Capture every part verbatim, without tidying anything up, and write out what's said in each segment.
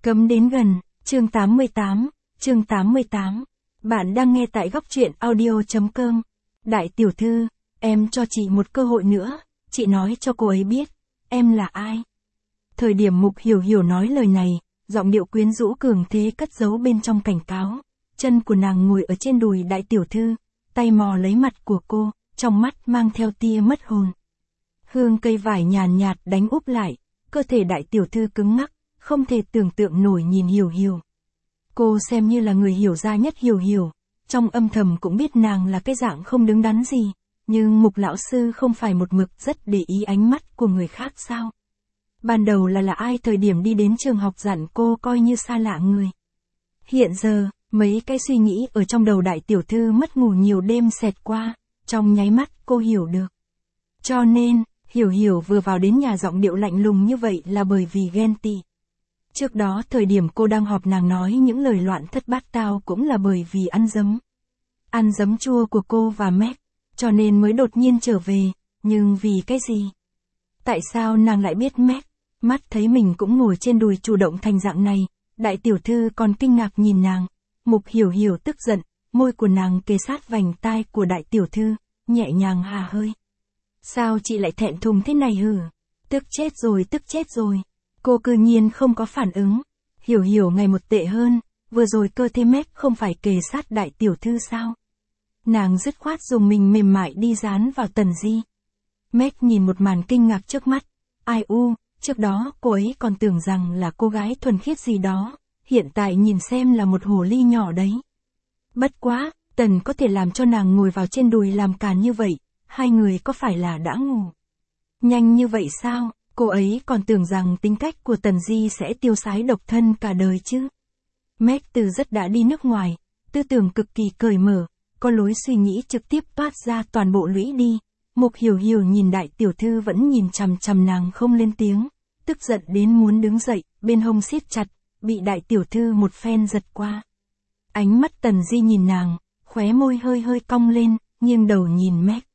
Cấm đến gần, chương tám mươi tám, chương tám mươi tám. Bạn đang nghe tại góc truyện audio.com. Đại tiểu thư, em cho chị một cơ hội nữa, chị nói cho cô ấy biết, em là ai. Thời điểm Mục Hiểu Hiểu nói lời này, giọng điệu quyến rũ cường thế cất giấu bên trong cảnh cáo. Chân của nàng ngồi ở trên đùi đại tiểu thư, tay mò lấy mặt của cô, trong mắt mang theo tia mất hồn. Hương cây vải nhàn nhạt đánh úp lại, cơ thể đại tiểu thư cứng ngắc, không thể tưởng tượng nổi nhìn Hiểu Hiểu. Cô xem như là người hiểu ra nhất Hiểu Hiểu, trong âm thầm cũng biết nàng là cái dạng không đứng đắn gì, nhưng Mục lão sư không phải một mực rất để ý ánh mắt của người khác sao? Ban đầu là là ai thời điểm đi đến trường học dặn cô coi như xa lạ người. Hiện giờ, mấy cái suy nghĩ ở trong đầu đại tiểu thư mất ngủ nhiều đêm xẹt qua, trong nháy mắt cô hiểu được. Cho nên, Hiểu Hiểu vừa vào đến nhà giọng điệu lạnh lùng như vậy là bởi vì ghen tị. Trước đó thời điểm cô đang họp nàng nói những lời loạn thất bát tao cũng là bởi vì ăn dấm. Ăn dấm chua của cô và Mac, cho nên mới đột nhiên trở về, nhưng vì cái gì? Tại sao nàng lại biết Mac? Mắt thấy mình cũng ngồi trên đùi chủ động thành dạng này, đại tiểu thư còn kinh ngạc nhìn nàng. Mục Hiểu Hiểu tức giận, môi của nàng kề sát vành tai của đại tiểu thư, nhẹ nhàng hà hơi. Sao chị lại thẹn thùng thế này hử? Tức chết rồi tức chết rồi. Cô cư nhiên không có phản ứng. Hiểu Hiểu ngày một tệ hơn, vừa rồi cơ thể Mac không phải kề sát đại tiểu thư sao? Nàng dứt khoát dùng mình mềm mại đi dán vào Tần Di. Mac nhìn một màn kinh ngạc trước mắt. Ai u, trước đó cô ấy còn tưởng rằng là cô gái thuần khiết gì đó, hiện tại nhìn xem là một hồ ly nhỏ đấy. Bất quá, Tần có thể làm cho nàng ngồi vào trên đùi làm càn như vậy, hai người có phải là đã ngủ nhanh như vậy sao? Cô ấy còn tưởng rằng tính cách của Tần Di sẽ tiêu sái độc thân cả đời chứ. Mac từ rất đã đi nước ngoài, tư tưởng cực kỳ cởi mở, có lối suy nghĩ trực tiếp toát ra toàn bộ lũy đi. Mục Hiểu Hiểu nhìn đại tiểu thư vẫn nhìn chằm chằm nàng không lên tiếng, tức giận đến muốn đứng dậy, bên hông siết chặt, bị đại tiểu thư một phen giật qua. Ánh mắt Tần Di nhìn nàng, khóe môi hơi hơi cong lên, nghiêng đầu nhìn Mac.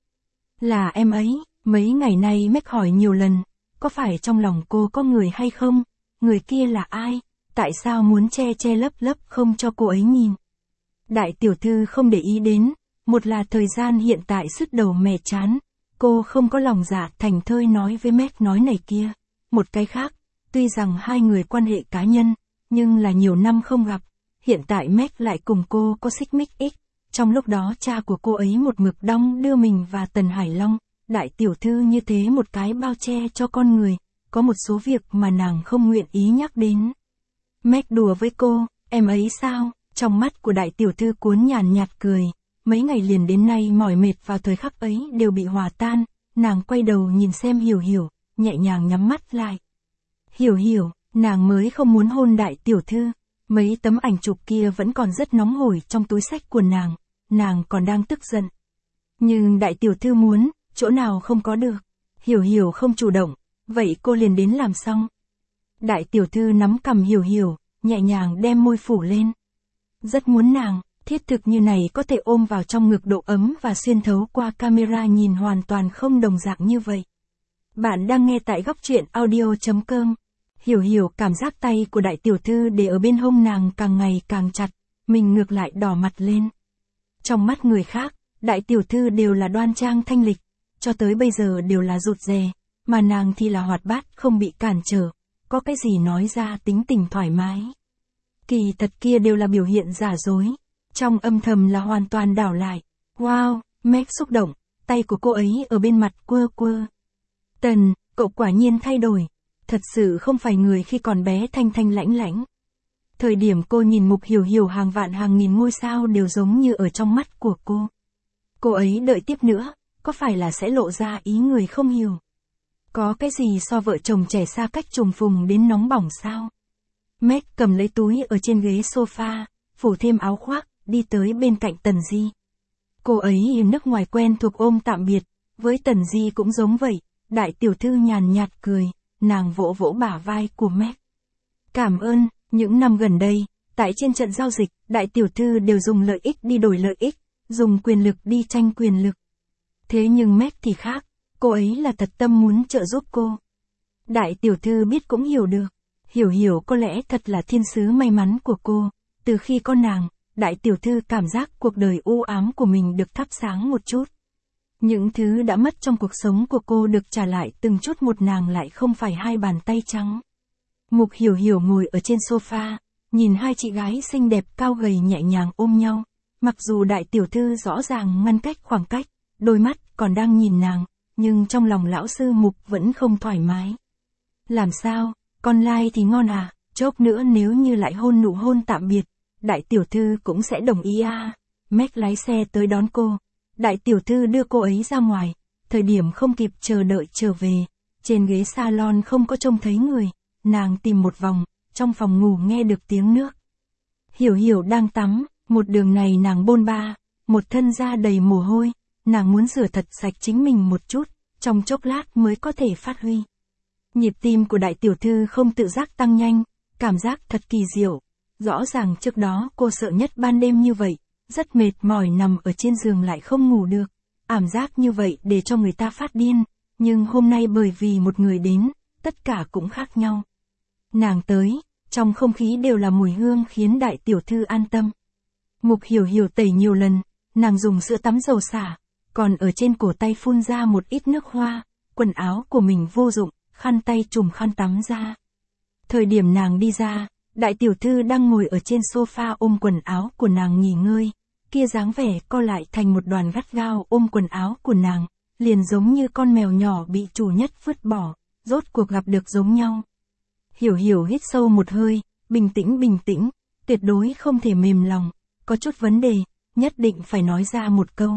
Là em ấy, mấy ngày nay Mac hỏi nhiều lần, có phải trong lòng cô có người hay không? Người kia là ai? Tại sao muốn che che lấp lấp không cho cô ấy nhìn? Đại tiểu thư không để ý đến, một là thời gian hiện tại sứt đầu mẻ chán, cô không có lòng dạ thành thơi nói với Mac nói này kia. Một cái khác, tuy rằng hai người quan hệ cá nhân, nhưng là nhiều năm không gặp, hiện tại Mac lại cùng cô có xích mích ích. Trong lúc đó cha của cô ấy một mực đong đưa mình và Tần Hải Long, đại tiểu thư như thế một cái bao che cho con người, có một số việc mà nàng không nguyện ý nhắc đến. Mac đùa với cô, em ấy sao? Trong mắt của đại tiểu thư cuốn nhàn nhạt cười, mấy ngày liền đến nay mỏi mệt vào thời khắc ấy đều bị hòa tan, nàng quay đầu nhìn xem Hiểu Hiểu, nhẹ nhàng nhắm mắt lại. Hiểu Hiểu, nàng mới không muốn hôn đại tiểu thư, mấy tấm ảnh chụp kia vẫn còn rất nóng hổi trong túi xách của nàng, nàng còn đang tức giận. Nhưng đại tiểu thư muốn, chỗ nào không có được, Hiểu Hiểu không chủ động, vậy cô liền đến làm xong. Đại tiểu thư nắm cằm Hiểu Hiểu, nhẹ nhàng đem môi phủ lên. Rất muốn nàng, thiết thực như này có thể ôm vào trong ngực độ ấm và xuyên thấu qua camera nhìn hoàn toàn không đồng dạng như vậy. Bạn đang nghe tại góc truyện audio.com. Hiểu Hiểu cảm giác tay của đại tiểu thư để ở bên hông nàng càng ngày càng chặt, mình ngược lại đỏ mặt lên. Trong mắt người khác, đại tiểu thư đều là đoan trang thanh lịch, cho tới bây giờ đều là rụt rè, mà nàng thì là hoạt bát không bị cản trở, có cái gì nói ra tính tình thoải mái. Kỳ thật kia đều là biểu hiện giả dối, trong âm thầm là hoàn toàn đảo lại. Wow, Mac xúc động, tay của cô ấy ở bên mặt quơ quơ. Tần, cậu quả nhiên thay đổi, thật sự không phải người khi còn bé thanh thanh lãnh lãnh. Thời điểm cô nhìn Mục Hiểu Hiểu hàng vạn hàng nghìn ngôi sao đều giống như ở trong mắt của cô. Cô ấy đợi tiếp nữa, có phải là sẽ lộ ra ý người không hiểu? Có cái gì so vợ chồng trẻ xa cách trùng phùng đến nóng bỏng sao? Mac cầm lấy túi ở trên ghế sofa, phủ thêm áo khoác, đi tới bên cạnh Tần Di. Cô ấy nước ngoài quen thuộc ôm tạm biệt, với Tần Di cũng giống vậy, đại tiểu thư nhàn nhạt cười, nàng vỗ vỗ bả vai của Mac. Cảm ơn, những năm gần đây, tại trên trận giao dịch, đại tiểu thư đều dùng lợi ích đi đổi lợi ích, dùng quyền lực đi tranh quyền lực. Thế nhưng Mac thì khác, cô ấy là thật tâm muốn trợ giúp cô. Đại tiểu thư biết cũng hiểu được. Hiểu hiểu có lẽ thật là thiên sứ may mắn của cô, từ khi có nàng, đại tiểu thư cảm giác cuộc đời u ám của mình được thắp sáng một chút. Những thứ đã mất trong cuộc sống của cô được trả lại từng chút một, nàng lại không phải hai bàn tay trắng. Mục Hiểu Hiểu ngồi ở trên sofa, nhìn hai chị gái xinh đẹp cao gầy nhẹ nhàng ôm nhau. Mặc dù đại tiểu thư rõ ràng ngăn cách khoảng cách, đôi mắt còn đang nhìn nàng, nhưng trong lòng lão sư Mục vẫn không thoải mái. Làm sao, con lai thì ngon à, chốc nữa nếu như lại hôn nụ hôn tạm biệt, đại tiểu thư cũng sẽ đồng ý à. Mac lái xe tới đón cô. Đại tiểu thư đưa cô ấy ra ngoài, thời điểm không kịp chờ đợi trở về, trên ghế salon không có trông thấy người, nàng tìm một vòng, trong phòng ngủ nghe được tiếng nước. Hiểu Hiểu đang tắm, một đường này nàng bôn ba, một thân da đầy mồ hôi, nàng muốn rửa thật sạch chính mình một chút, trong chốc lát mới có thể phát huy. Nhịp tim của đại tiểu thư không tự giác tăng nhanh, cảm giác thật kỳ diệu. Rõ ràng trước đó cô sợ nhất ban đêm như vậy, rất mệt mỏi nằm ở trên giường lại không ngủ được. Ảm giác như vậy để cho người ta phát điên, nhưng hôm nay bởi vì một người đến, tất cả cũng khác nhau. Nàng tới, trong không khí đều là mùi hương khiến đại tiểu thư an tâm. Mục Hiểu Hiểu tẩy nhiều lần, nàng dùng sữa tắm dầu xả, còn ở trên cổ tay phun ra một ít nước hoa, quần áo của mình vô dụng, khăn tay trùm khăn tắm ra. Thời điểm nàng đi ra, đại tiểu thư đang ngồi ở trên sofa ôm quần áo của nàng nghỉ ngơi, kia dáng vẻ co lại thành một đoàn gắt gao ôm quần áo của nàng, liền giống như con mèo nhỏ bị chủ nhất vứt bỏ, rốt cuộc gặp được giống nhau. Hiểu Hiểu hít sâu một hơi, bình tĩnh bình tĩnh, tuyệt đối không thể mềm lòng, có chút vấn đề, nhất định phải nói ra một câu.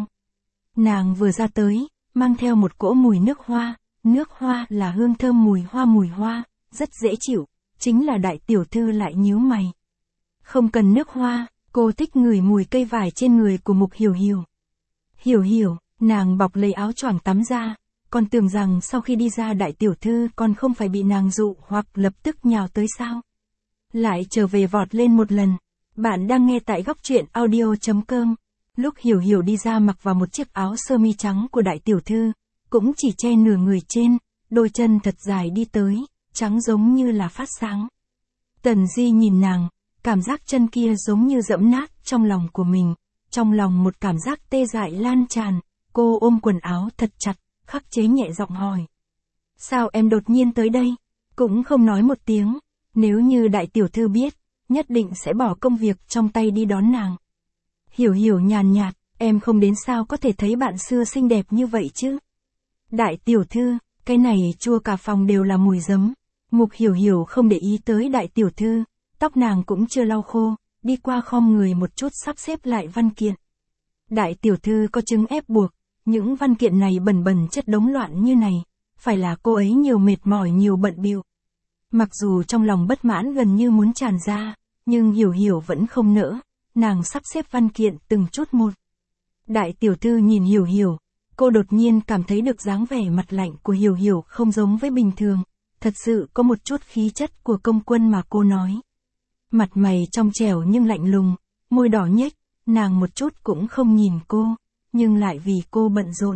Nàng vừa ra tới, mang theo một cỗ mùi nước hoa, nước hoa là hương thơm mùi hoa mùi hoa, rất dễ chịu, chính là đại tiểu thư lại nhíu mày. Không cần nước hoa, cô thích ngửi mùi cây vải trên người của Mục Hiểu Hiểu. Hiểu Hiểu, nàng bọc lấy áo choàng tắm ra, còn tưởng rằng sau khi đi ra đại tiểu thư còn không phải bị nàng dụ hoặc lập tức nhào tới sao. Lại trở về vọt lên một lần. Bạn đang nghe tại góc truyện audio chấm com. Lúc Hiểu Hiểu đi ra mặc vào một chiếc áo sơ mi trắng của đại tiểu thư, cũng chỉ che nửa người trên, đôi chân thật dài đi tới, trắng giống như là phát sáng. Tần Di nhìn nàng, cảm giác chân kia giống như dẫm nát trong lòng của mình, trong lòng một cảm giác tê dại lan tràn, cô ôm quần áo thật chặt, khắc chế nhẹ giọng hỏi. Sao em đột nhiên tới đây? Cũng không nói một tiếng, nếu như đại tiểu thư biết, nhất định sẽ bỏ công việc trong tay đi đón nàng. Hiểu Hiểu nhàn nhạt, em không đến sao có thể thấy bạn xưa xinh đẹp như vậy chứ? Đại tiểu thư, cái này chua cả phòng đều là mùi giấm. Mục Hiểu Hiểu không để ý tới đại tiểu thư, tóc nàng cũng chưa lau khô, đi qua khom người một chút sắp xếp lại văn kiện. Đại tiểu thư có chứng ép buộc, những văn kiện này bẩn bẩn chất đống loạn như này, phải là cô ấy nhiều mệt mỏi nhiều bận bịu. Mặc dù trong lòng bất mãn gần như muốn tràn ra, nhưng Hiểu Hiểu vẫn không nỡ, nàng sắp xếp văn kiện từng chút một. Đại tiểu thư nhìn Hiểu Hiểu, cô đột nhiên cảm thấy được dáng vẻ mặt lạnh của Hiểu Hiểu không giống với bình thường, thật sự có một chút khí chất của công quân mà cô nói. Mặt mày trong trẻo nhưng lạnh lùng, môi đỏ nhếch, nàng một chút cũng không nhìn cô, nhưng lại vì cô bận rộn.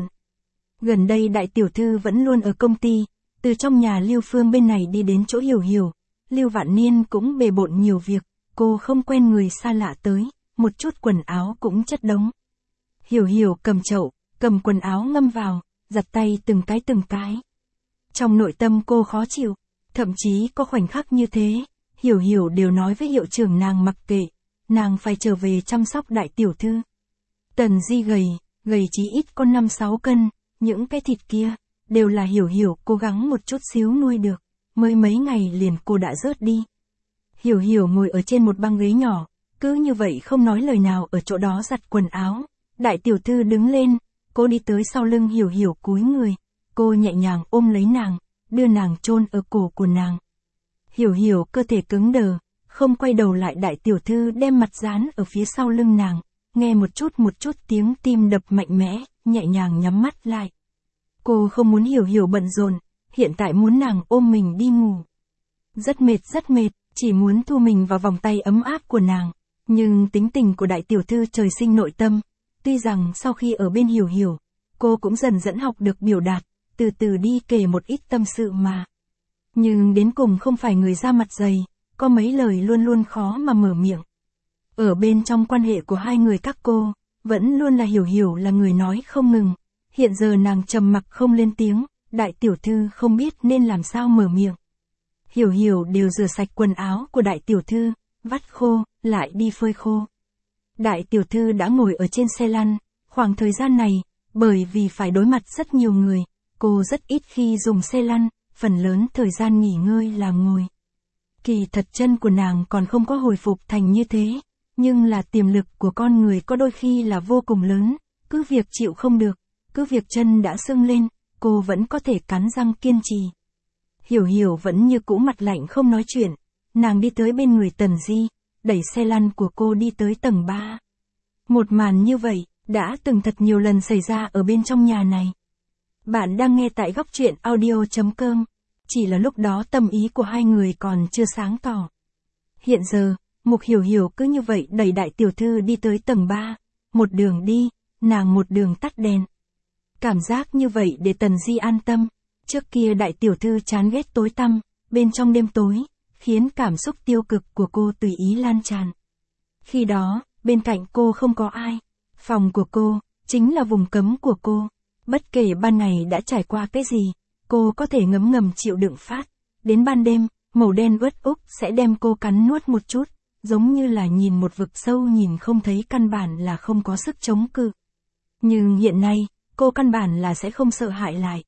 Gần đây đại tiểu thư vẫn luôn ở công ty, từ trong nhà Lưu Phương bên này đi đến chỗ Hiểu Hiểu, Lưu Vạn Niên cũng bề bộn nhiều việc, cô không quen người xa lạ tới, một chút quần áo cũng chất đống. Hiểu Hiểu cầm chậu, cầm quần áo ngâm vào, giặt tay từng cái từng cái. Trong nội tâm cô khó chịu, thậm chí có khoảnh khắc như thế, Hiểu Hiểu đều nói với hiệu trưởng nàng mặc kệ, nàng phải trở về chăm sóc đại tiểu thư. Tần Di gầy, gầy chí ít có năm sáu cân, những cái thịt kia, đều là Hiểu Hiểu cố gắng một chút xíu nuôi được, mới mấy ngày liền cô đã rớt đi. Hiểu Hiểu ngồi ở trên một băng ghế nhỏ, cứ như vậy không nói lời nào ở chỗ đó giặt quần áo. Đại tiểu thư đứng lên, cô đi tới sau lưng Hiểu Hiểu cúi người, cô nhẹ nhàng ôm lấy nàng, đưa nàng chôn ở cổ của nàng. Hiểu Hiểu cơ thể cứng đờ, không quay đầu lại, đại tiểu thư đem mặt dán ở phía sau lưng nàng, nghe một chút một chút tiếng tim đập mạnh mẽ, nhẹ nhàng nhắm mắt lại. Cô không muốn Hiểu Hiểu bận rộn, hiện tại muốn nàng ôm mình đi ngủ. Rất mệt rất mệt, chỉ muốn thu mình vào vòng tay ấm áp của nàng, nhưng tính tình của đại tiểu thư trời sinh nội tâm. Tuy rằng sau khi ở bên Hiểu Hiểu, cô cũng dần dần học được biểu đạt, từ từ đi kể một ít tâm sự mà. Nhưng đến cùng không phải người da mặt dày, có mấy lời luôn luôn khó mà mở miệng. Ở bên trong quan hệ của hai người các cô, vẫn luôn là Hiểu Hiểu là người nói không ngừng. Hiện giờ nàng trầm mặc không lên tiếng, đại tiểu thư không biết nên làm sao mở miệng. Hiểu Hiểu đều rửa sạch quần áo của đại tiểu thư, vắt khô, lại đi phơi khô. Đại tiểu thư đã ngồi ở trên xe lăn, khoảng thời gian này, bởi vì phải đối mặt rất nhiều người, cô rất ít khi dùng xe lăn, phần lớn thời gian nghỉ ngơi là ngồi. Kỳ thật chân của nàng còn không có hồi phục thành như thế, nhưng là tiềm lực của con người có đôi khi là vô cùng lớn, cứ việc chịu không được, cứ việc chân đã sưng lên, cô vẫn có thể cắn răng kiên trì. Hiểu Hiểu vẫn như cũ mặt lạnh không nói chuyện, nàng đi tới bên người Tần Di, đẩy xe lăn của cô đi tới tầng ba. Một màn như vậy, đã từng thật nhiều lần xảy ra ở bên trong nhà này. Bạn đang nghe tại góc truyện audio.com, chỉ là lúc đó tâm ý của hai người còn chưa sáng tỏ. Hiện giờ, Mục Hiểu Hiểu cứ như vậy đẩy đại tiểu thư đi tới tầng ba, một đường đi, nàng một đường tắt đèn. Cảm giác như vậy để Tần Di an tâm, trước kia đại tiểu thư chán ghét tối tăm, bên trong đêm tối, khiến cảm xúc tiêu cực của cô tùy ý lan tràn. Khi đó, bên cạnh cô không có ai, phòng của cô, chính là vùng cấm của cô, bất kể ban ngày đã trải qua cái gì, cô có thể ngấm ngầm chịu đựng phát, đến ban đêm, màu đen uất úc sẽ đem cô cắn nuốt một chút, giống như là nhìn một vực sâu nhìn không thấy căn bản là không có sức chống cự. Nhưng hiện nay, cô căn bản là sẽ không sợ hãi lại.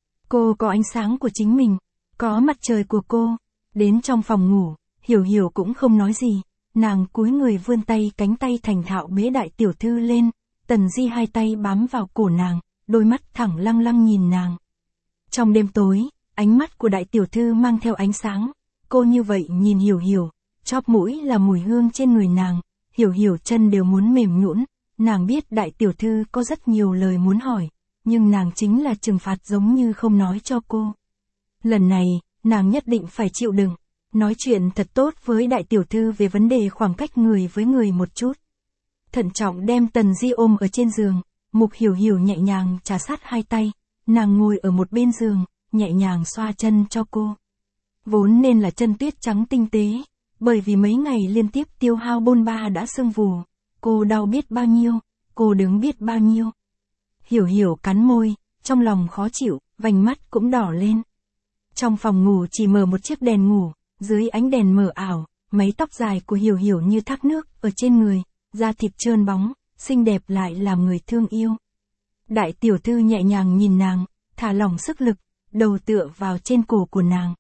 Cô có ánh sáng của chính mình, có mặt trời của cô. Đến trong phòng ngủ, Hiểu Hiểu cũng không nói gì, nàng cúi người vươn tay cánh tay thành thạo bế đại tiểu thư lên, Tần Di hai tay bám vào cổ nàng, đôi mắt thẳng lăng lăng nhìn nàng. Trong đêm tối, ánh mắt của đại tiểu thư mang theo ánh sáng, cô như vậy nhìn Hiểu Hiểu, chóp mũi là mùi hương trên người nàng, Hiểu Hiểu chân đều muốn mềm nhũn, nàng biết đại tiểu thư có rất nhiều lời muốn hỏi, nhưng nàng chính là trừng phạt giống như không nói cho cô. Lần này, nàng nhất định phải chịu đựng, nói chuyện thật tốt với đại tiểu thư về vấn đề khoảng cách người với người một chút. Thận trọng đem Tần Di ôm ở trên giường, Mục Hiểu Hiểu nhẹ nhàng trà sát hai tay, nàng ngồi ở một bên giường, nhẹ nhàng xoa chân cho cô. Vốn nên là chân tuyết trắng tinh tế, bởi vì mấy ngày liên tiếp tiêu hao bôn ba đã sưng vù, cô đau biết bao nhiêu, cô đứng biết bao nhiêu. Hiểu Hiểu cắn môi, trong lòng khó chịu, vành mắt cũng đỏ lên. Trong phòng ngủ chỉ mở một chiếc đèn ngủ, dưới ánh đèn mờ ảo, mái tóc dài của Hiểu Hiểu như thác nước ở trên người, da thịt trơn bóng, xinh đẹp lại làm người thương yêu. Đại tiểu thư nhẹ nhàng nhìn nàng, thả lỏng sức lực, đầu tựa vào trên cổ của nàng.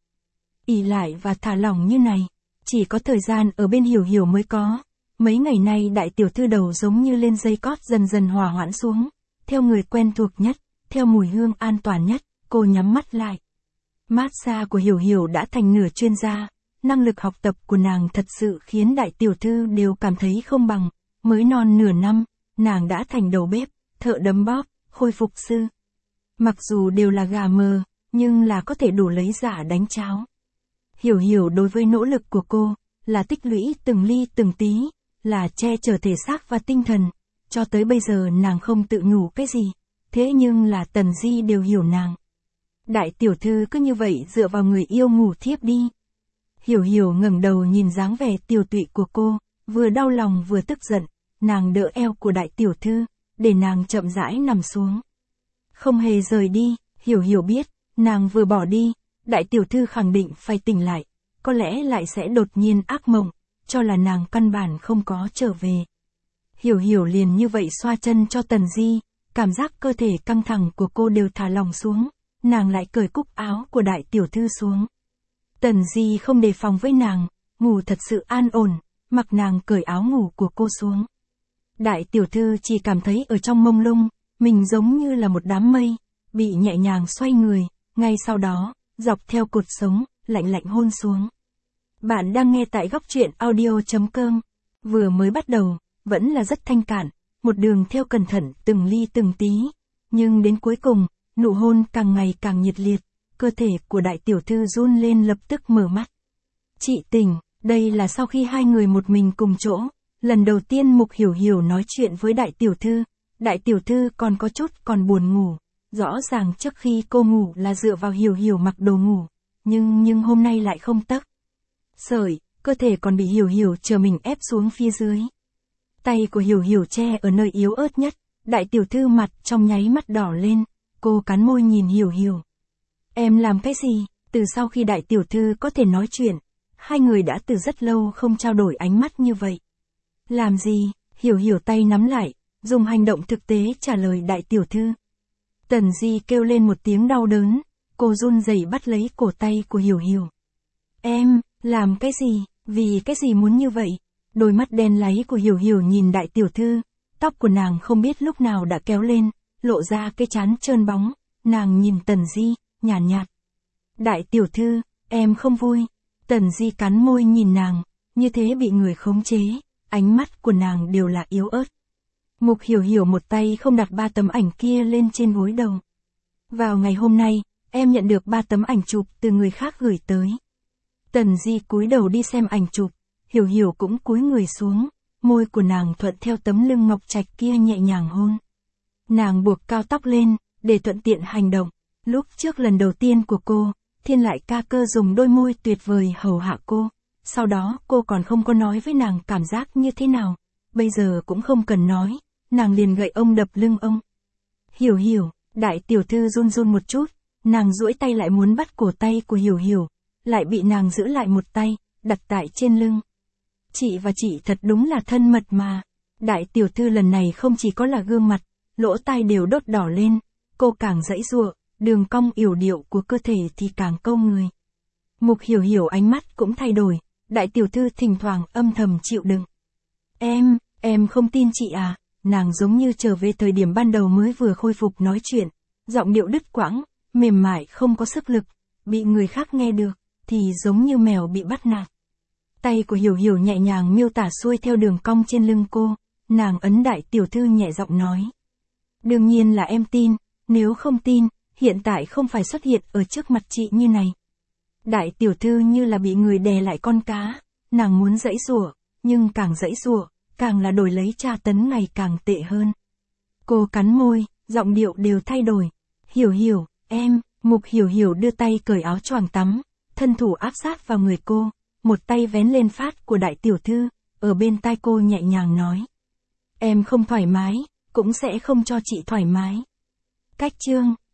Ỷ lại và thả lỏng như này, chỉ có thời gian ở bên Hiểu Hiểu mới có. Mấy ngày nay đại tiểu thư đầu giống như lên dây cót dần dần hòa hoãn xuống, theo người quen thuộc nhất, theo mùi hương an toàn nhất, cô nhắm mắt lại. Massage của Hiểu Hiểu đã thành nửa chuyên gia, năng lực học tập của nàng thật sự khiến đại tiểu thư đều cảm thấy không bằng, mới non nửa năm, nàng đã thành đầu bếp, thợ đấm bóp, khôi phục sư. Mặc dù đều là gà mờ, nhưng là có thể đủ lấy giả đánh cháo. Hiểu Hiểu đối với nỗ lực của cô, là tích lũy từng ly từng tí, là che chở thể xác và tinh thần, cho tới bây giờ nàng không tự nhủ cái gì, thế nhưng là Tần Di đều hiểu nàng. Đại tiểu thư cứ như vậy dựa vào người yêu ngủ thiếp đi. Hiểu Hiểu ngẩng đầu nhìn dáng vẻ tiều tụy của cô, vừa đau lòng vừa tức giận, nàng đỡ eo của đại tiểu thư, để nàng chậm rãi nằm xuống. Không hề rời đi, Hiểu Hiểu biết, nàng vừa bỏ đi, đại tiểu thư khẳng định phải tỉnh lại, có lẽ lại sẽ đột nhiên ác mộng, cho là nàng căn bản không có trở về. Hiểu Hiểu liền như vậy xoa chân cho Tần Di, cảm giác cơ thể căng thẳng của cô đều thả lỏng xuống, nàng lại cởi cúc áo của đại tiểu thư xuống. Tần Di không đề phòng với nàng, ngủ thật sự an ổn, mặc nàng cởi áo ngủ của cô xuống. Đại tiểu thư chỉ cảm thấy ở trong mông lung, mình giống như là một đám mây, bị nhẹ nhàng xoay người, ngay sau đó, dọc theo cột sống, lạnh lạnh hôn xuống. Bạn đang nghe tại góc truyện audio.com, vừa mới bắt đầu, vẫn là rất thanh cản, một đường theo cẩn thận từng ly từng tí, nhưng đến cuối cùng, nụ hôn càng ngày càng nhiệt liệt, cơ thể của đại tiểu thư run lên lập tức mở mắt. Chị tỉnh, đây là sau khi hai người một mình cùng chỗ, lần đầu tiên Mục Hiểu Hiểu nói chuyện với đại tiểu thư, đại tiểu thư còn có chút còn buồn ngủ, rõ ràng trước khi cô ngủ là dựa vào Hiểu Hiểu mặc đồ ngủ, nhưng nhưng hôm nay lại không tấc sợi, cơ thể còn bị Hiểu Hiểu chờ mình ép xuống phía dưới. Tay của Hiểu Hiểu che ở nơi yếu ớt nhất, đại tiểu thư mặt trong nháy mắt đỏ lên, cô cắn môi nhìn Hiểu Hiểu. Em làm cái gì? Từ sau khi đại tiểu thư có thể nói chuyện, hai người đã từ rất lâu không trao đổi ánh mắt như vậy. Làm gì? Hiểu Hiểu tay nắm lại, dùng hành động thực tế trả lời đại tiểu thư. Tần Di kêu lên một tiếng đau đớn, cô run rẩy bắt lấy cổ tay của Hiểu Hiểu. Em, làm cái gì? Vì cái gì muốn như vậy? Đôi mắt đen láy của Hiểu Hiểu nhìn đại tiểu thư, tóc của nàng không biết lúc nào đã kéo lên, lộ ra cái trán trơn bóng, nàng nhìn Tần Di, nhàn nhạt, nhạt. Đại tiểu thư, em không vui. Tần Di cắn môi nhìn nàng, như thế bị người khống chế, ánh mắt của nàng đều là yếu ớt. Mục Hiểu Hiểu một tay không đặt ba tấm ảnh kia lên trên gối đầu. Vào ngày hôm nay, em nhận được ba tấm ảnh chụp từ người khác gửi tới. Tần Di cúi đầu đi xem ảnh chụp, Hiểu Hiểu cũng cúi người xuống, môi của nàng thuận theo tấm lưng ngọc trạch kia nhẹ nhàng hôn. Nàng buộc cao tóc lên, để thuận tiện hành động. Lúc trước lần đầu tiên của cô, Thiên Lại ca cơ dùng đôi môi tuyệt vời hầu hạ cô. Sau đó cô còn không có nói với nàng cảm giác như thế nào. Bây giờ cũng không cần nói, nàng liền gậy ông đập lưng ông. Hiểu Hiểu, đại tiểu thư run run một chút, nàng duỗi tay lại muốn bắt cổ tay của Hiểu Hiểu, lại bị nàng giữ lại một tay, đặt tại trên lưng. Chị và chị thật đúng là thân mật mà. Đại tiểu thư lần này không chỉ có là gương mặt, lỗ tai đều đốt đỏ lên, cô càng giãy giụa, đường cong yểu điệu của cơ thể thì càng câu người. Mục Hiểu Hiểu ánh mắt cũng thay đổi, đại tiểu thư thỉnh thoảng âm thầm chịu đựng. Em, em không tin chị à, nàng giống như trở về thời điểm ban đầu mới vừa khôi phục nói chuyện, giọng điệu đứt quãng, mềm mại không có sức lực, bị người khác nghe được, thì giống như mèo bị bắt nạt. Tay của Hiểu Hiểu nhẹ nhàng miêu tả xuôi theo đường cong trên lưng cô, nàng ấn đại tiểu thư nhẹ giọng nói. Đương nhiên là em tin, nếu không tin, hiện tại không phải xuất hiện ở trước mặt chị như này. Đại tiểu thư như là bị người đè lại con cá, nàng muốn giãy giụa, nhưng càng giãy giụa, càng là đổi lấy tra tấn ngày càng tệ hơn. Cô cắn môi, giọng điệu đều thay đổi. Hiểu Hiểu, em, Mục Hiểu Hiểu đưa tay cởi áo choàng tắm, thân thủ áp sát vào người cô, một tay vén lên phát của đại tiểu thư, ở bên tai cô nhẹ nhàng nói. Em không thoải mái, cũng sẽ không cho chị thoải mái. Cách chương